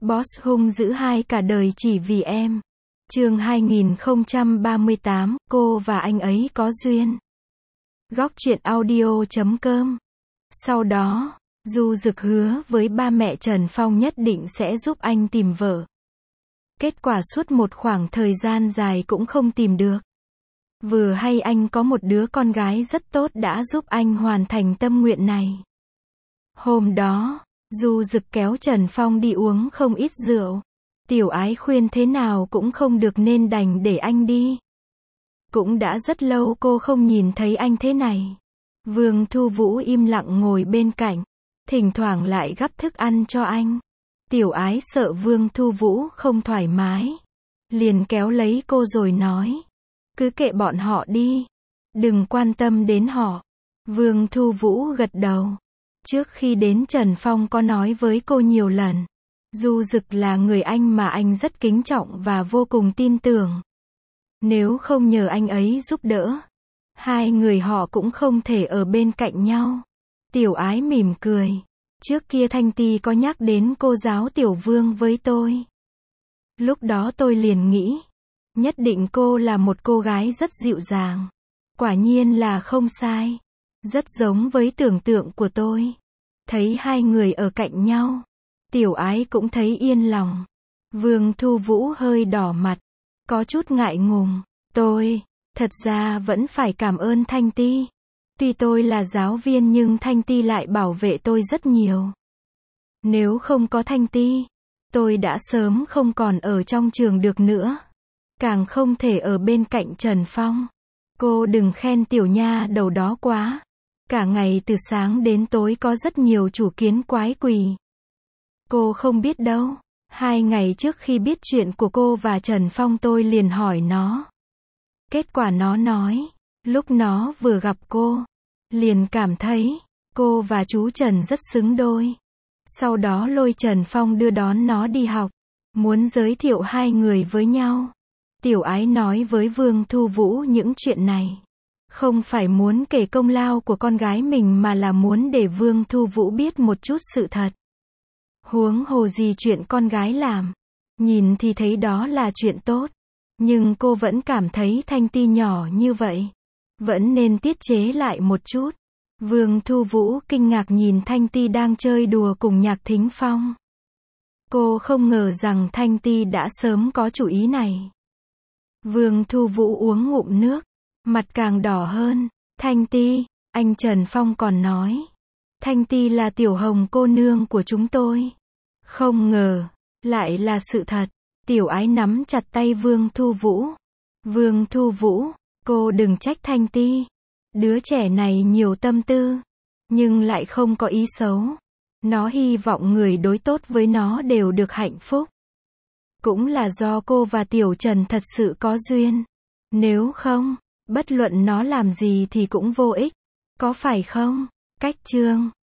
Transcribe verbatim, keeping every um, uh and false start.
Boss hung dữ hai cả đời chỉ vì em. Chương hai nghìn không trăm ba mươi tám, cô và anh ấy có duyên. Góc truyện audio chấm com. Sau đó, Du Dực hứa với ba mẹ Trần Phong nhất định sẽ giúp anh tìm vợ. Kết quả suốt một khoảng thời gian dài cũng không tìm được. Vừa hay anh có một đứa con gái rất tốt đã giúp anh hoàn thành tâm nguyện này. Hôm đó, Du Dực kéo Trần Phong đi uống không ít rượu. Tiểu Ái khuyên thế nào cũng không được nên đành để anh đi. Cũng đã rất lâu cô không nhìn thấy anh thế này. Vương Thu Vũ im lặng ngồi bên cạnh, thỉnh thoảng lại gắp thức ăn cho anh. Tiểu Ái sợ Vương Thu Vũ không thoải mái, liền kéo lấy cô rồi nói, cứ kệ bọn họ đi, đừng quan tâm đến họ. Vương Thu Vũ gật đầu. Trước khi đến Trần Phong có nói với cô nhiều lần, Du Dực là người anh mà anh rất kính trọng và vô cùng tin tưởng. Nếu không nhờ anh ấy giúp đỡ, hai người họ cũng không thể ở bên cạnh nhau. Tiểu Ái mỉm cười. Trước kia Thanh Ti có nhắc đến cô giáo Tiểu Vương với tôi. Lúc đó tôi liền nghĩ, nhất định cô là một cô gái rất dịu dàng. Quả nhiên là không sai. Rất giống với tưởng tượng của tôi. Thấy hai người ở cạnh nhau, Tiểu Ái cũng thấy yên lòng. Vương Thu Vũ hơi đỏ mặt, có chút ngại ngùng. Tôi, thật ra vẫn phải cảm ơn Thanh Ti. Tuy tôi là giáo viên nhưng Thanh Ti lại bảo vệ tôi rất nhiều. Nếu không có Thanh Ti, tôi đã sớm không còn ở trong trường được nữa. Càng không thể ở bên cạnh Trần Phong. Cô đừng khen tiểu nha đầu đó quá. Cả ngày từ sáng đến tối có rất nhiều chủ kiến quái quỷ. Cô không biết đâu. Hai ngày trước khi biết chuyện của cô và Trần Phong tôi liền hỏi nó. Kết quả nó nói, lúc nó vừa gặp cô, liền cảm thấy, cô và chú Trần rất xứng đôi. Sau đó lôi Trần Phong đưa đón nó đi học, muốn giới thiệu hai người với nhau. Tiểu Ái nói với Vương Thu Vũ những chuyện này. Không phải muốn kể công lao của con gái mình mà là muốn để Vương Thu Vũ biết một chút sự thật. Huống hồ gì chuyện con gái làm. Nhìn thì thấy đó là chuyện tốt. Nhưng cô vẫn cảm thấy Thanh Ti nhỏ như vậy. Vẫn nên tiết chế lại một chút. Vương Thu Vũ kinh ngạc nhìn Thanh Ti đang chơi đùa cùng Nhạc Thính Phong. Cô không ngờ rằng Thanh Ti đã sớm có chủ ý này. Vương Thu Vũ uống ngụm nước, mặt càng đỏ hơn. Thanh Ti, anh Trần Phong còn nói. Thanh Ti là tiểu hồng cô nương của chúng tôi. Không ngờ, lại là sự thật. Tiểu Ái nắm chặt tay Vương Thu Vũ. Vương Thu Vũ, cô đừng trách Thanh Ti. Đứa trẻ này nhiều tâm tư, nhưng lại không có ý xấu. Nó hy vọng người đối tốt với nó đều được hạnh phúc. Cũng là do cô và Tiểu Trần thật sự có duyên. Nếu không, bất luận nó làm gì thì cũng vô ích. Có phải không? Cách chương